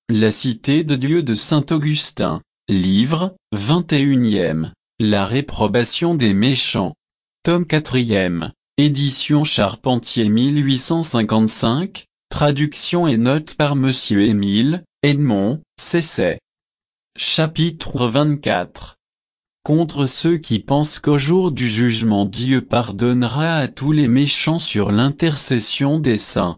La cité de Dieu de saint Augustin, livre, 21e, La réprobation des méchants. Tome 4e, édition Charpentier 1855, traduction et notes par Monsieur Émile, Edmond, Cesset. Chapitre 24. Contre ceux qui pensent qu'au jour du jugement Dieu pardonnera à tous les méchants sur l'intercession des saints.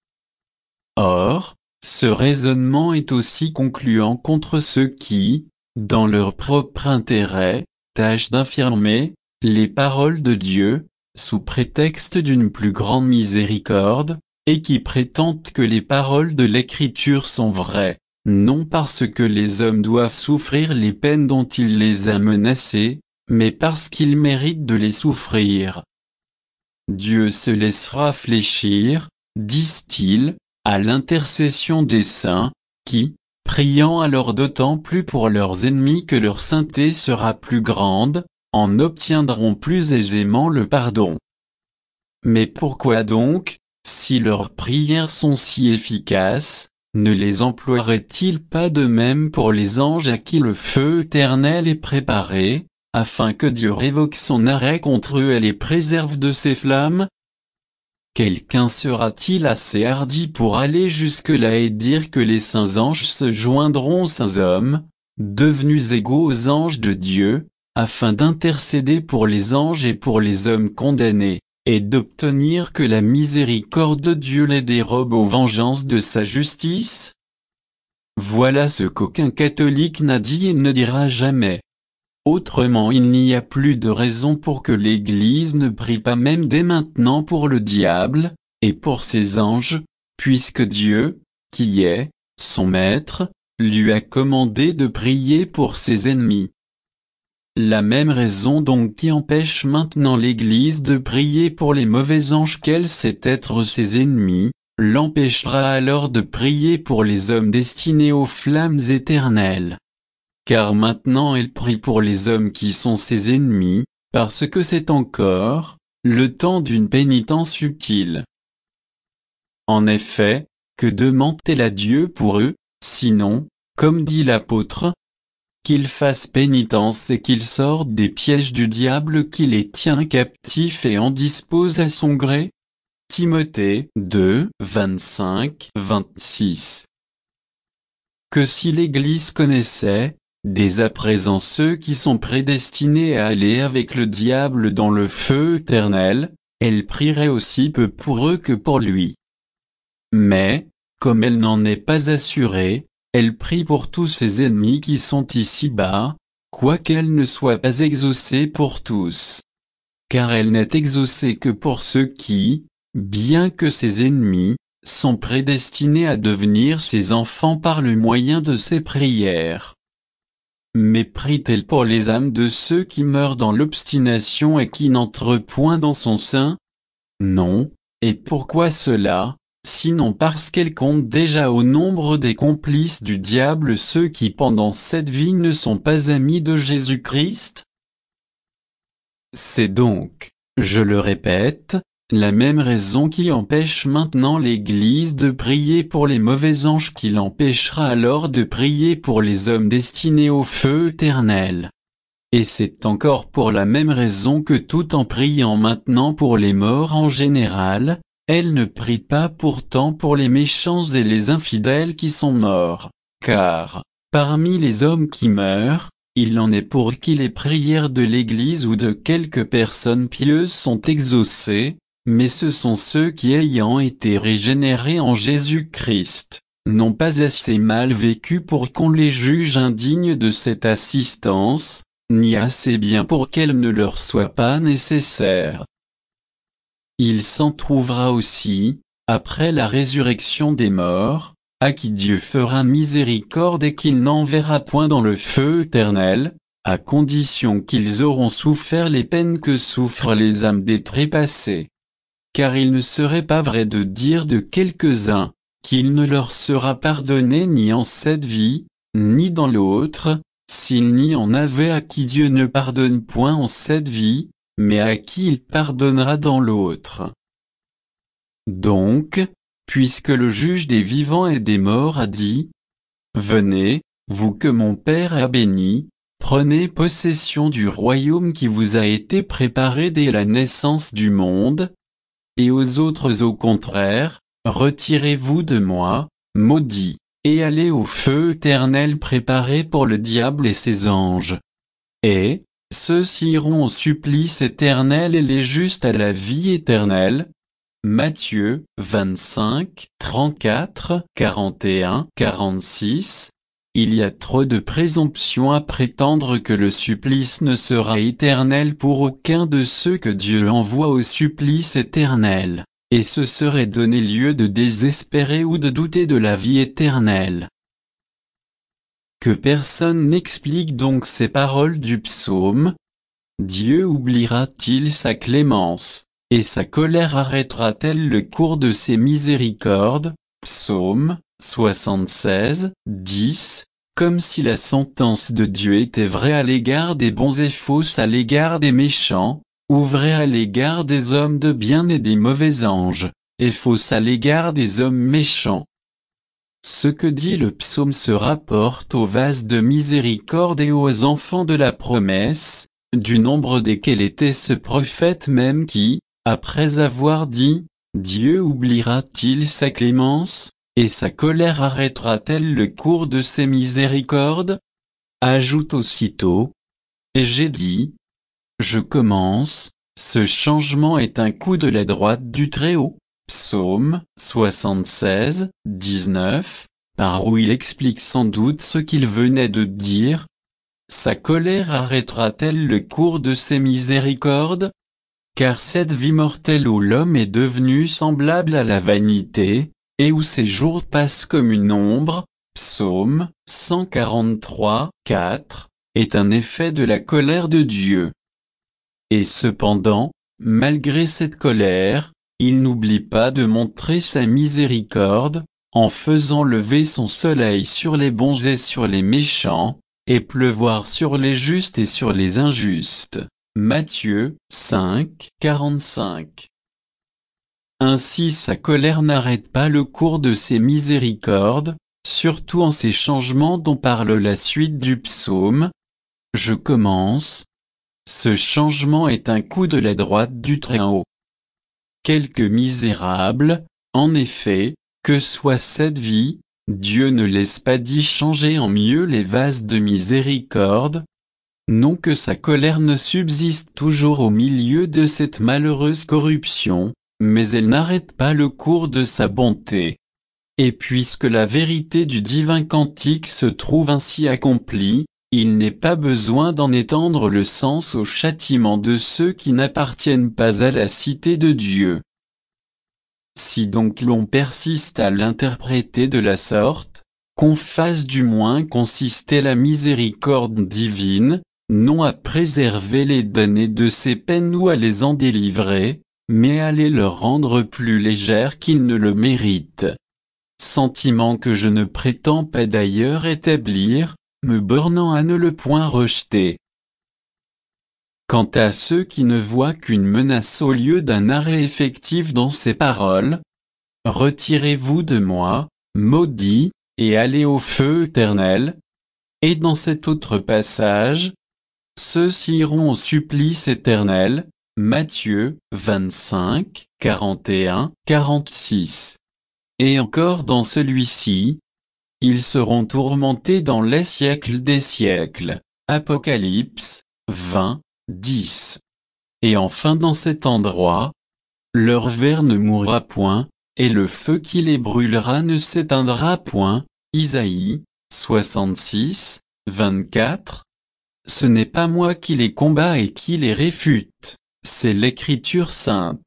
Or, ce raisonnement est aussi concluant contre ceux qui, dans leur propre intérêt, tâchent d'infirmer les paroles de Dieu, sous prétexte d'une plus grande miséricorde, et qui prétendent que les paroles de l'Écriture sont vraies, non parce que les hommes doivent souffrir les peines dont il les a menacés, mais parce qu'ils méritent de les souffrir. Dieu se laissera fléchir, disent-ils, à l'intercession des saints, qui, priant alors d'autant plus pour leurs ennemis que leur sainteté sera plus grande, en obtiendront plus aisément le pardon. Mais pourquoi donc, si leurs prières sont si efficaces, ne les emploierait-il pas de même pour les anges à qui le feu éternel est préparé, afin que Dieu révoque son arrêt contre eux et les préserve de ses flammes? Quelqu'un sera-t-il assez hardi pour aller jusque-là et dire que les saints anges se joindront aux saints hommes, devenus égaux aux anges de Dieu, afin d'intercéder pour les anges et pour les hommes condamnés, et d'obtenir que la miséricorde de Dieu les dérobe aux vengeances de sa justice? Voilà ce qu'aucun catholique n'a dit et ne dira jamais. Autrement il n'y a plus de raison pour que l'Église ne prie pas même dès maintenant pour le diable, et pour ses anges, puisque Dieu, qui est son maître, lui a commandé de prier pour ses ennemis. La même raison donc qui empêche maintenant l'Église de prier pour les mauvais anges qu'elle sait être ses ennemis, l'empêchera alors de prier pour les hommes destinés aux flammes éternelles. Car maintenant elle prie pour les hommes qui sont ses ennemis, parce que c'est encore le temps d'une pénitence subtile. En effet, que demande-t-elle à Dieu pour eux, sinon, comme dit l'apôtre, qu'ils fassent pénitence et qu'ils sortent des pièges du diable qui les tient captifs et en dispose à son gré? Timothée 2, 25-26. Que si l'Église connaissait, dès à présent ceux qui sont prédestinés à aller avec le diable dans le feu éternel, elle prierait aussi peu pour eux que pour lui. Mais, comme elle n'en est pas assurée, elle prie pour tous ses ennemis qui sont ici-bas, quoiqu'elle ne soit pas exaucée pour tous. Car elle n'est exaucée que pour ceux qui, bien que ses ennemis, sont prédestinés à devenir ses enfants par le moyen de ses prières. Mais prie-t-elle pour les âmes de ceux qui meurent dans l'obstination et qui n'entrent point dans son sein? Non, et pourquoi cela, sinon parce qu'elle compte déjà au nombre des complices du diable ceux qui pendant cette vie ne sont pas amis de Jésus-Christ? C'est donc, je le répète, la même raison qui empêche maintenant l'Église de prier pour les mauvais anges qui l'empêchera alors de prier pour les hommes destinés au feu éternel. Et c'est encore pour la même raison que tout en priant maintenant pour les morts en général, elle ne prie pas pourtant pour les méchants et les infidèles qui sont morts, car, parmi les hommes qui meurent, il en est pour qui les prières de l'Église ou de quelques personnes pieuses sont exaucées, mais ce sont ceux qui ayant été régénérés en Jésus-Christ, n'ont pas assez mal vécu pour qu'on les juge indignes de cette assistance, ni assez bien pour qu'elle ne leur soit pas nécessaire. Il s'en trouvera aussi, après la résurrection des morts, à qui Dieu fera miséricorde et qu'il n'enverra point dans le feu éternel, à condition qu'ils auront souffert les peines que souffrent les âmes des trépassés. Car il ne serait pas vrai de dire de quelques-uns, qu'il ne leur sera pardonné ni en cette vie, ni dans l'autre, s'il n'y en avait à qui Dieu ne pardonne point en cette vie, mais à qui il pardonnera dans l'autre. Donc, puisque le juge des vivants et des morts a dit, venez, vous que mon Père a bénis, prenez possession du royaume qui vous a été préparé dès la naissance du monde. Et aux autres au contraire, retirez-vous de moi, maudits, et allez au feu éternel préparé pour le diable et ses anges. Et, ceux-ci iront au supplice éternel et les justes à la vie éternelle. Matthieu 25, 34, 41, 46. Il y a trop de présomption à prétendre que le supplice ne sera éternel pour aucun de ceux que Dieu envoie au supplice éternel, et ce serait donner lieu de désespérer ou de douter de la vie éternelle. Que personne n'explique donc ces paroles du psaume. Dieu oubliera-t-il sa clémence, et sa colère arrêtera-t-elle le cours de ses miséricordes? Psaume 76, 10. Comme si la sentence de Dieu était vraie à l'égard des bons et fausse à l'égard des méchants, ou vraie à l'égard des hommes de bien et des mauvais anges, et fausse à l'égard des hommes méchants. Ce que dit le psaume se rapporte aux vases de miséricorde et aux enfants de la promesse, du nombre desquels était ce prophète même qui, après avoir dit « Dieu oubliera-t-il sa clémence, et sa colère arrêtera-t-elle le cours de ses miséricordes ?» ajoute aussitôt « Et j'ai dit, je commence, ce changement est un coup de la droite du Très-Haut. » Psaume 76, 19, par où il explique sans doute ce qu'il venait de dire. Sa colère arrêtera-t-elle le cours de ses miséricordes? Car cette vie mortelle où l'homme est devenu semblable à la vanité, et où ses jours passent comme une ombre, Psaume 143, 4, est un effet de la colère de Dieu. Et cependant, malgré cette colère, il n'oublie pas de montrer sa miséricorde, en faisant lever son soleil sur les bons et sur les méchants, et pleuvoir sur les justes et sur les injustes. Matthieu 5, 45. Ainsi sa colère n'arrête pas le cours de ses miséricordes, surtout en ces changements dont parle la suite du psaume. Je commence. Ce changement est un coup de la droite du Très-Haut. Quelque misérable, en effet, que soit cette vie, Dieu ne laisse pas d'y changer en mieux les vases de miséricorde. Non que sa colère ne subsiste toujours au milieu de cette malheureuse corruption, mais elle n'arrête pas le cours de sa bonté. Et puisque la vérité du divin cantique se trouve ainsi accomplie, il n'est pas besoin d'en étendre le sens au châtiment de ceux qui n'appartiennent pas à la cité de Dieu. Si donc l'on persiste à l'interpréter de la sorte, qu'on fasse du moins consister la miséricorde divine, non à préserver les damnés de ces peines ou à les en délivrer, mais à les leur rendre plus légères qu'ils ne le méritent. Sentiment que je ne prétends pas d'ailleurs établir, me bornant à ne le point rejeter. Quant à ceux qui ne voient qu'une menace au lieu d'un arrêt effectif dans ces paroles, retirez-vous de moi, maudits, et allez au feu éternel. Et dans cet autre passage, ceux-ci iront au supplice éternel, Matthieu 25, 41, 46. Et encore dans celui-ci, ils seront tourmentés dans les siècles des siècles, Apocalypse 20, 10. Et enfin dans cet endroit, leur ver ne mourra point, et le feu qui les brûlera ne s'éteindra point, Isaïe 66, 24. Ce n'est pas moi qui les combats et qui les réfute, c'est l'Écriture sainte.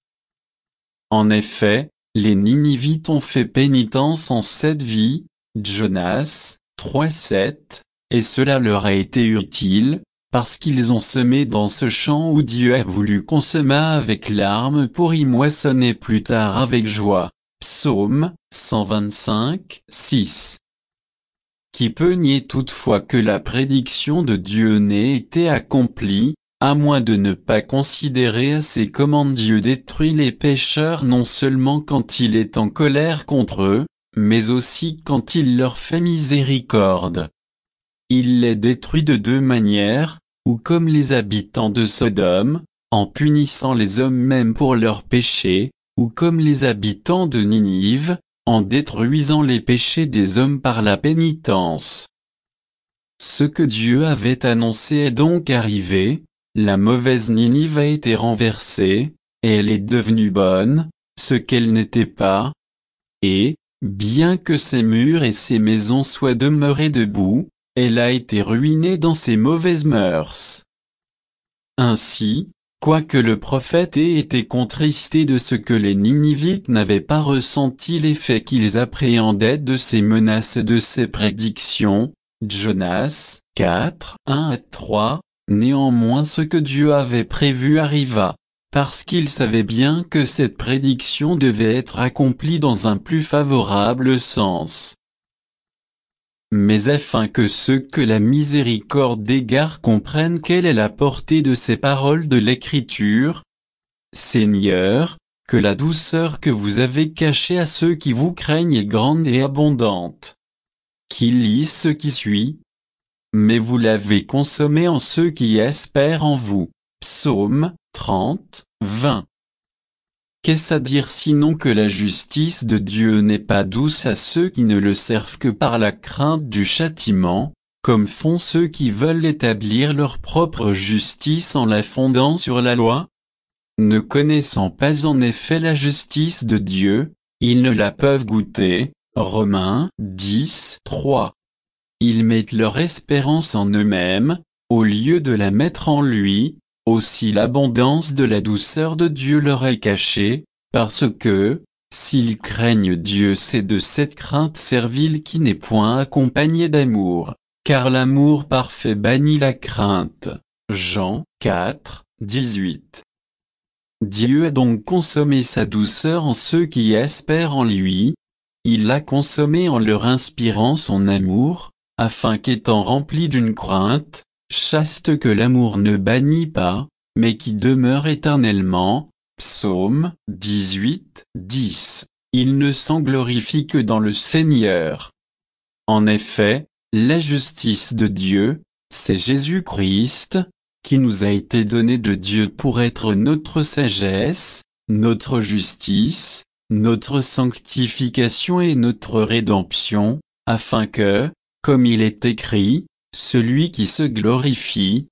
En effet, les Ninivites ont fait pénitence en cette vie, Jonas 3,7, et cela leur a été utile, parce qu'ils ont semé dans ce champ où Dieu a voulu qu'on semât avec larmes pour y moissonner plus tard avec joie. Psaume 125, 6. Qui peut nier toutefois que la prédiction de Dieu n'ait été accomplie, à moins de ne pas considérer assez comment Dieu détruit les pécheurs non seulement quand il est en colère contre eux, mais aussi quand il leur fait miséricorde. Il les détruit de deux manières, ou comme les habitants de Sodome, en punissant les hommes même pour leurs péchés, ou comme les habitants de Ninive, en détruisant les péchés des hommes par la pénitence. Ce que Dieu avait annoncé est donc arrivé, la mauvaise Ninive a été renversée, et elle est devenue bonne, ce qu'elle n'était pas. Et, bien que ses murs et ses maisons soient demeurés debout, elle a été ruinée dans ses mauvaises mœurs. Ainsi, quoique le prophète ait été contristé de ce que les Ninivites n'avaient pas ressenti l'effet qu'ils appréhendaient de ses menaces et de ses prédictions, Jonas 4, 1-3, néanmoins ce que Dieu avait prévu arriva, parce qu'il savait bien que cette prédiction devait être accomplie dans un plus favorable sens. Mais afin que ceux que la miséricorde égare comprennent quelle est la portée de ces paroles de l'Écriture, Seigneur, que la douceur que vous avez cachée à ceux qui vous craignent est grande et abondante. Qui lisent ce qui suit? Mais vous l'avez consommé en ceux qui espèrent en vous. Psaume 30, 20. Qu'est-ce à dire sinon que la justice de Dieu n'est pas douce à ceux qui ne le servent que par la crainte du châtiment, comme font ceux qui veulent établir leur propre justice en la fondant sur la loi? Ne connaissant pas en effet la justice de Dieu, ils ne la peuvent goûter. Romains 10, 3. Ils mettent leur espérance en eux-mêmes, au lieu de la mettre en lui. Aussi l'abondance de la douceur de Dieu leur est cachée, parce que, s'ils craignent Dieu c'est de cette crainte servile qui n'est point accompagnée d'amour, car l'amour parfait bannit la crainte. Jean 4, 18. Dieu a donc consommé sa douceur en ceux qui espèrent en lui, il l'a consommée en leur inspirant son amour, afin qu'étant remplis d'une crainte, chaste que l'amour ne bannit pas, mais qui demeure éternellement, Psaume 18, 10, il ne s'en glorifie que dans le Seigneur. En effet, la justice de Dieu, c'est Jésus-Christ, qui nous a été donné de Dieu pour être notre sagesse, notre justice, notre sanctification et notre rédemption, afin que, comme il est écrit, celui qui se glorifie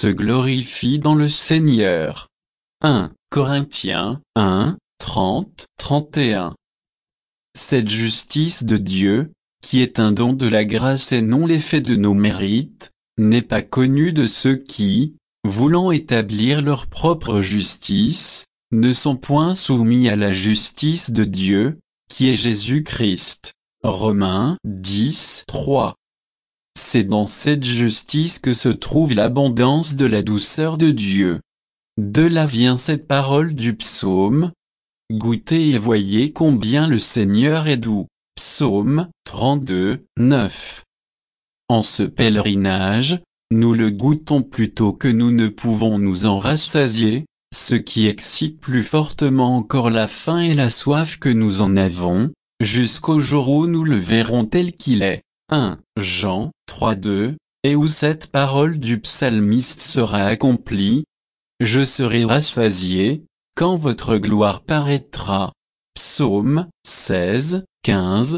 dans le Seigneur. 1 Corinthiens 1, 30, 31. Cette justice de Dieu, qui est un don de la grâce et non l'effet de nos mérites, n'est pas connue de ceux qui, voulant établir leur propre justice, ne sont point soumis à la justice de Dieu, qui est Jésus-Christ. Romains 10, 3. C'est dans cette justice que se trouve l'abondance de la douceur de Dieu. De là vient cette parole du psaume. Goûtez et voyez combien le Seigneur est doux. Psaume 32, 9. En ce pèlerinage, nous le goûtons plutôt que nous ne pouvons nous en rassasier, ce qui excite plus fortement encore la faim et la soif que nous en avons, jusqu'au jour où nous le verrons tel qu'il est. 1 Jean 3, 2, et où cette parole du psalmiste sera accomplie. Je serai rassasié, quand votre gloire paraîtra. Psaume 16, 15.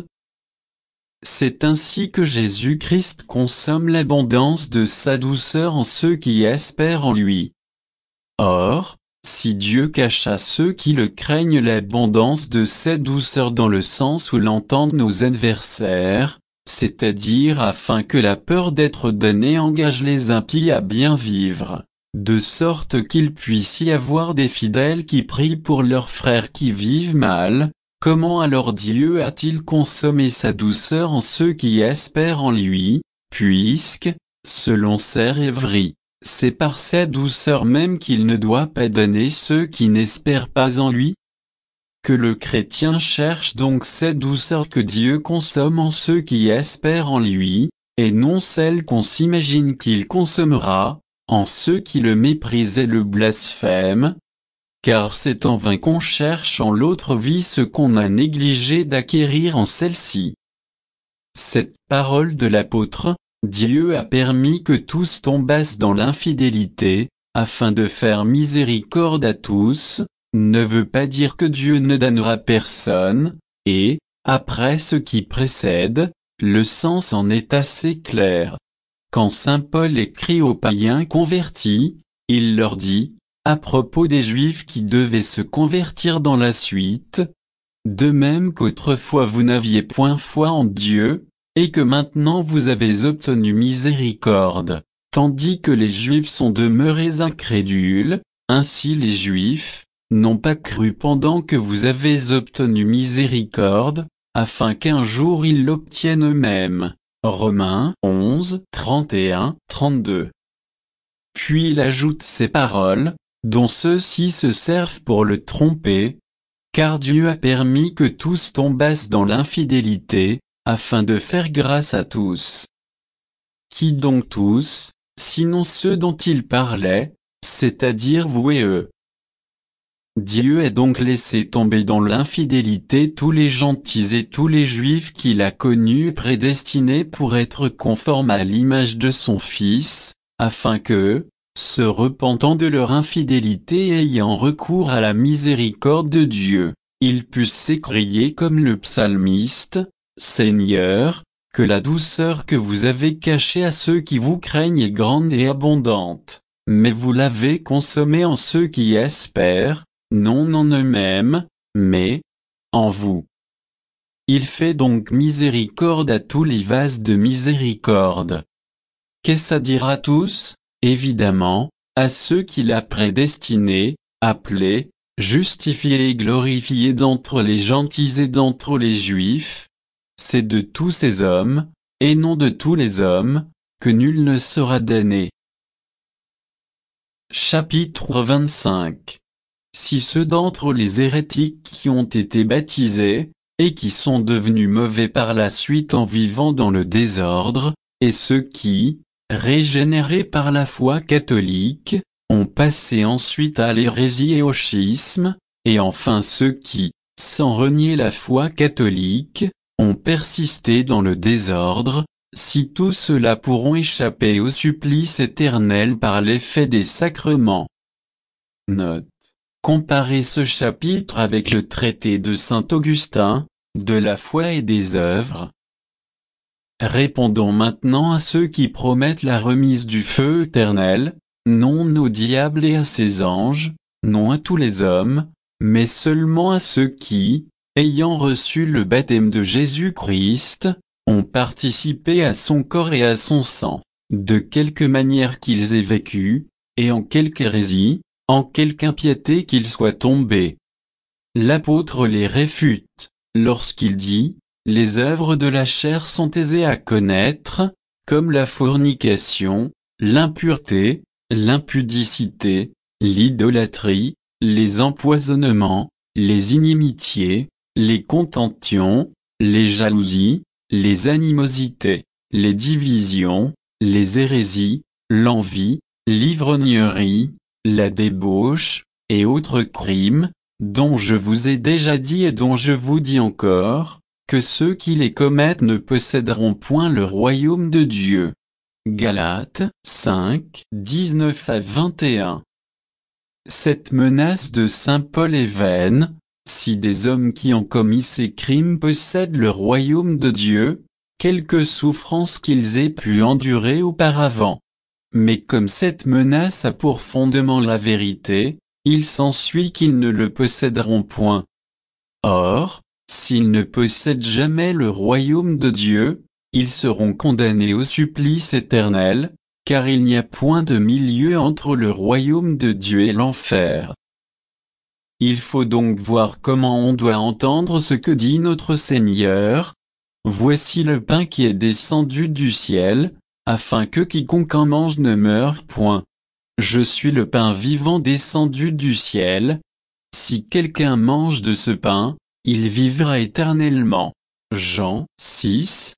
C'est ainsi que Jésus-Christ consomme l'abondance de sa douceur en ceux qui espèrent en lui. Or, si Dieu cache à ceux qui le craignent l'abondance de cette douceur dans le sens où l'entendent nos adversaires, c'est-à-dire afin que la peur d'être damné engage les impies à bien vivre, de sorte qu'il puisse y avoir des fidèles qui prient pour leurs frères qui vivent mal, comment alors Dieu a-t-il consommé sa douceur en ceux qui espèrent en lui, puisque, selon ses rêveries, c'est par sa douceur même qu'il ne doit pas damner ceux qui n'espèrent pas en lui? Que le chrétien cherche donc cette douceur que Dieu consomme en ceux qui espèrent en lui, et non celle qu'on s'imagine qu'il consommera, en ceux qui le méprisent et le blasphèment. car c'est en vain qu'on cherche en l'autre vie ce qu'on a négligé d'acquérir en celle-ci. Cette parole de l'apôtre, Dieu a permis que tous tombassent dans l'infidélité, afin de faire miséricorde à tous, ne veut pas dire que Dieu ne donnera personne, et, après ce qui précède, le sens en est assez clair. Quand saint Paul écrit aux païens convertis, il leur dit, à propos des Juifs qui devaient se convertir dans la suite, de même qu'autrefois vous n'aviez point foi en Dieu, et que maintenant vous avez obtenu miséricorde, tandis que les Juifs sont demeurés incrédules, ainsi les Juifs n'ont pas cru pendant que vous avez obtenu miséricorde, afin qu'un jour ils l'obtiennent eux-mêmes. Romains 11, 31-32. Puis il ajoute ces paroles, dont ceux-ci se servent pour le tromper, car Dieu a permis que tous tombassent dans l'infidélité, afin de faire grâce à tous. Qui donc tous, sinon ceux dont il parlait, c'est-à-dire vous et eux? Dieu a donc laissé tomber dans l'infidélité tous les gentils et tous les juifs qu'il a connus et prédestinés pour être conformes à l'image de son Fils, afin que, se repentant de leur infidélité et ayant recours à la miséricorde de Dieu, ils puissent s'écrier comme le psalmiste, « Seigneur, que la douceur que vous avez cachée à ceux qui vous craignent est grande et abondante, mais vous l'avez consommée en ceux qui espèrent, non en eux-mêmes, mais en vous. » Il fait donc miséricorde à tous les vases de miséricorde. Qu'est-ce à dire à tous? Évidemment, à ceux qu'il a prédestinés, appelés, justifiés et glorifiés d'entre les gentils et d'entre les juifs. C'est de tous ces hommes, et non de tous les hommes, que nul ne sera damné. Chapitre 25. Si ceux d'entre les hérétiques qui ont été baptisés, et qui sont devenus mauvais par la suite en vivant dans le désordre, et ceux qui, régénérés par la foi catholique, ont passé ensuite à l'hérésie et au schisme, et enfin ceux qui, sans renier la foi catholique, ont persisté dans le désordre, si tous ceux-là pourront échapper au supplice éternel par l'effet des sacrements. Note. Comparez ce chapitre avec le traité de saint Augustin, de la foi et des œuvres. Répondons maintenant à ceux qui promettent la remise du feu éternel, non au diable et à ses anges, non à tous les hommes, mais seulement à ceux qui, ayant reçu le baptême de Jésus-Christ, ont participé à son corps et à son sang, de quelque manière qu'ils aient vécu, et en quelque hérésie, en quelque impiété qu'ils soient tombés. L'apôtre les réfute, lorsqu'il dit, « Les œuvres de la chair sont aisées à connaître, comme la fornication, l'impureté, l'impudicité, l'idolâtrie, les empoisonnements, les inimitiés, les contentions, les jalousies, les animosités, les divisions, les hérésies, l'envie, l'ivrognerie, la débauche, et autres crimes, dont je vous ai déjà dit et dont je vous dis encore, que ceux qui les commettent ne posséderont point le royaume de Dieu. » Galates 5, 19-21. Cette menace de saint Paul est vaine. Si des hommes qui ont commis ces crimes possèdent le royaume de Dieu, quelque souffrance qu'ils aient pu endurer auparavant. Mais comme cette menace a pour fondement la vérité, il s'ensuit qu'ils ne le posséderont point. Or, s'ils ne possèdent jamais le royaume de Dieu, ils seront condamnés au supplice éternel, car il n'y a point de milieu entre le royaume de Dieu et l'enfer. Il faut donc voir comment on doit entendre ce que dit notre Seigneur. Voici le pain qui est descendu du ciel, afin que quiconque en mange ne meure point. Je suis le pain vivant descendu du ciel. Si quelqu'un mange de ce pain, il vivra éternellement. Jean 6,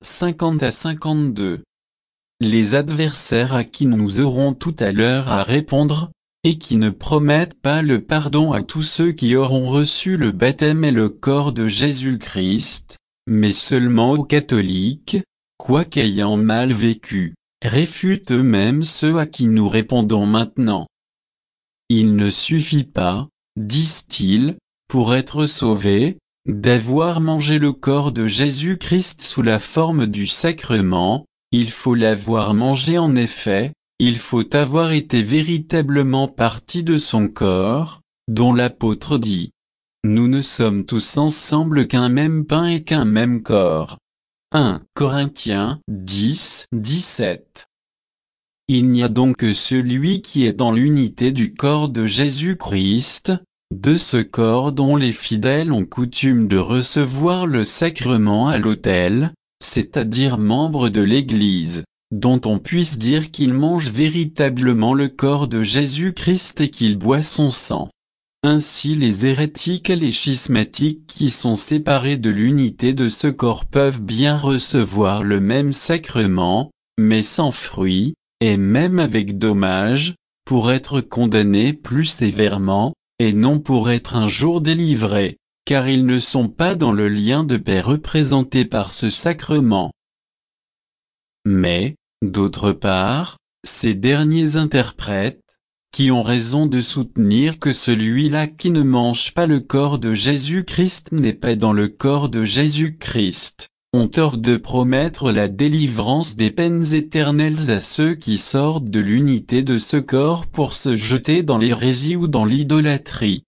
50-52. Les adversaires à qui nous aurons tout à l'heure à répondre, et qui ne promettent pas le pardon à tous ceux qui auront reçu le baptême et le corps de Jésus-Christ, mais seulement aux catholiques, quoiqu'ayant mal vécu, réfutent eux-mêmes ceux à qui nous répondons maintenant. Il ne suffit pas, disent-ils, pour être sauvé, d'avoir mangé le corps de Jésus-Christ sous la forme du sacrement, il faut l'avoir mangé en effet, il faut avoir été véritablement partie de son corps, dont l'apôtre dit « Nous ne sommes tous ensemble qu'un même pain et qu'un même corps ». 1 Corinthiens 10, 17. Il n'y a donc que celui qui est dans l'unité du corps de Jésus-Christ, de ce corps dont les fidèles ont coutume de recevoir le sacrement à l'autel, c'est-à-dire membre de l'Église, dont on puisse dire qu'il mange véritablement le corps de Jésus-Christ et qu'il boit son sang. Ainsi les hérétiques et les schismatiques qui sont séparés de l'unité de ce corps peuvent bien recevoir le même sacrement, mais sans fruit, et même avec dommage, pour être condamnés plus sévèrement, et non pour être un jour délivrés, car ils ne sont pas dans le lien de paix représenté par ce sacrement. Mais, d'autre part, ces derniers interprètes, qui ont raison de soutenir que celui-là qui ne mange pas le corps de Jésus-Christ n'est pas dans le corps de Jésus-Christ, ont tort de promettre la délivrance des peines éternelles à ceux qui sortent de l'unité de ce corps pour se jeter dans l'hérésie ou dans l'idolâtrie.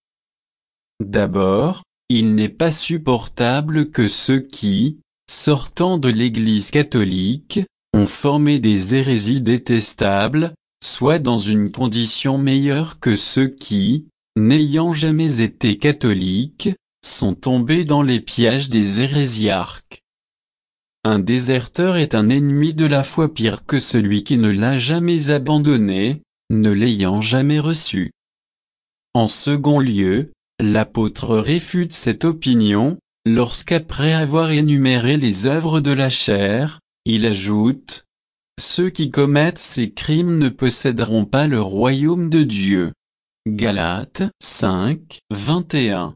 D'abord, il n'est pas supportable que ceux qui, sortant de l'Église catholique, ont formé des hérésies détestables, soient dans une condition meilleure que ceux qui, n'ayant jamais été catholiques, sont tombés dans les pièges des hérésiarques. Un déserteur est un ennemi de la foi pire que celui qui ne l'a jamais abandonné, ne l'ayant jamais reçu. En second lieu, l'apôtre réfute cette opinion, lorsqu'après avoir énuméré les œuvres de la chair, il ajoute « Ceux qui commettent ces crimes ne posséderont pas le royaume de Dieu. » Galates 5, 21.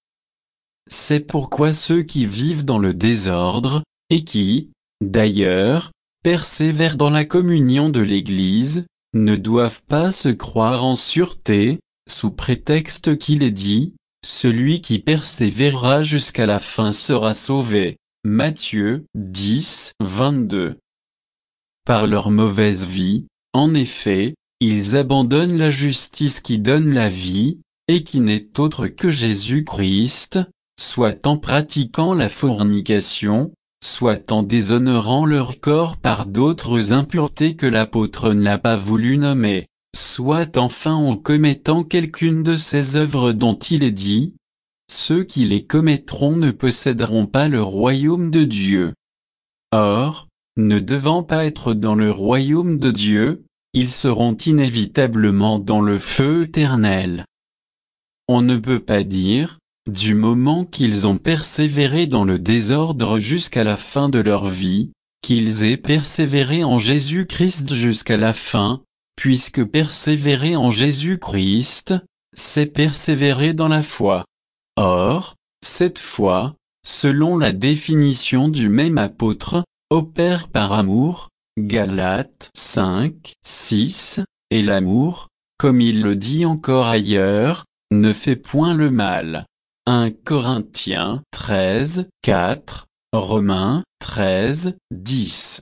C'est pourquoi ceux qui vivent dans le désordre, et qui, d'ailleurs, persévèrent dans la communion de l'Église, ne doivent pas se croire en sûreté, sous prétexte qu'il est dit, « Celui qui persévérera jusqu'à la fin sera sauvé. » Matthieu 10, 22. Par leur mauvaise vie, en effet, ils abandonnent la justice qui donne la vie, et qui n'est autre que Jésus-Christ, soit en pratiquant la fornication, soit en déshonorant leur corps par d'autres impuretés que l'apôtre n'a pas voulu nommer, soit enfin en commettant quelqu'une de ces œuvres dont il est dit, « Ceux qui les commettront ne posséderont pas le royaume de Dieu. » Or, ne devant pas être dans le royaume de Dieu, ils seront inévitablement dans le feu éternel. On ne peut pas dire, du moment qu'ils ont persévéré dans le désordre jusqu'à la fin de leur vie, qu'ils aient persévéré en Jésus-Christ jusqu'à la fin, puisque persévérer en Jésus-Christ, c'est persévérer dans la foi. Or, cette foi, selon la définition du même apôtre, opère par amour, Galates 5, 6, et l'amour, comme il le dit encore ailleurs, ne fait point le mal. 1 Corinthiens 13, 4, Romains 13, 10.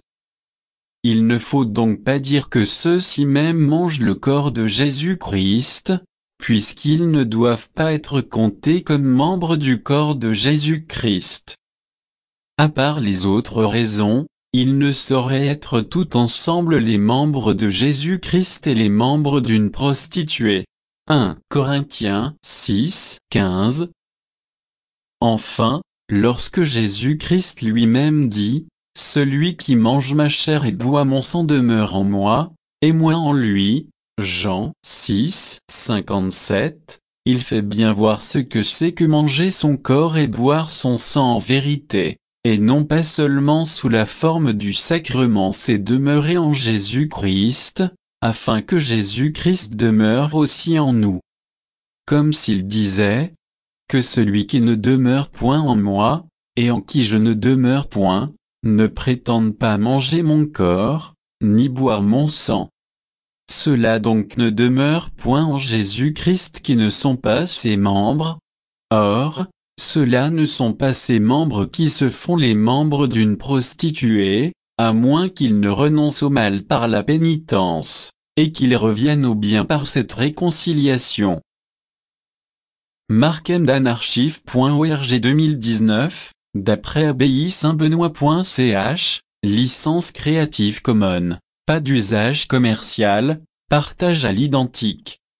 Il ne faut donc pas dire que ceux-ci même mangent le corps de Jésus-Christ, puisqu'ils ne doivent pas être comptés comme membres du corps de Jésus-Christ. À part les autres raisons, ils ne sauraient être tout ensemble les membres de Jésus-Christ et les membres d'une prostituée. 1 Corinthiens 6, 15. Enfin, lorsque Jésus-Christ lui-même dit, « Celui qui mange ma chair et boit mon sang demeure en moi, et moi en lui », Jean 6, 57, il fait bien voir ce que c'est que manger son corps et boire son sang en vérité, et non pas seulement sous la forme du sacrement, c'est demeurer en Jésus-Christ, afin que Jésus-Christ demeure aussi en nous. Comme s'il disait, que celui qui ne demeure point en moi, et en qui je ne demeure point, ne prétende pas manger mon corps, ni boire mon sang. Ceux-là donc ne demeurent point en Jésus-Christ qui ne sont pas ses membres. Or, ceux-là ne sont pas ses membres qui se font les membres d'une prostituée, à moins qu'ils ne renoncent au mal par la pénitence, et qu'ils reviennent au bien par cette réconciliation. Markemdanarchive.org 2019, d'après abbaye-saint-benoît.ch, licence Creative Commons, pas d'usage commercial, partage à l'identique.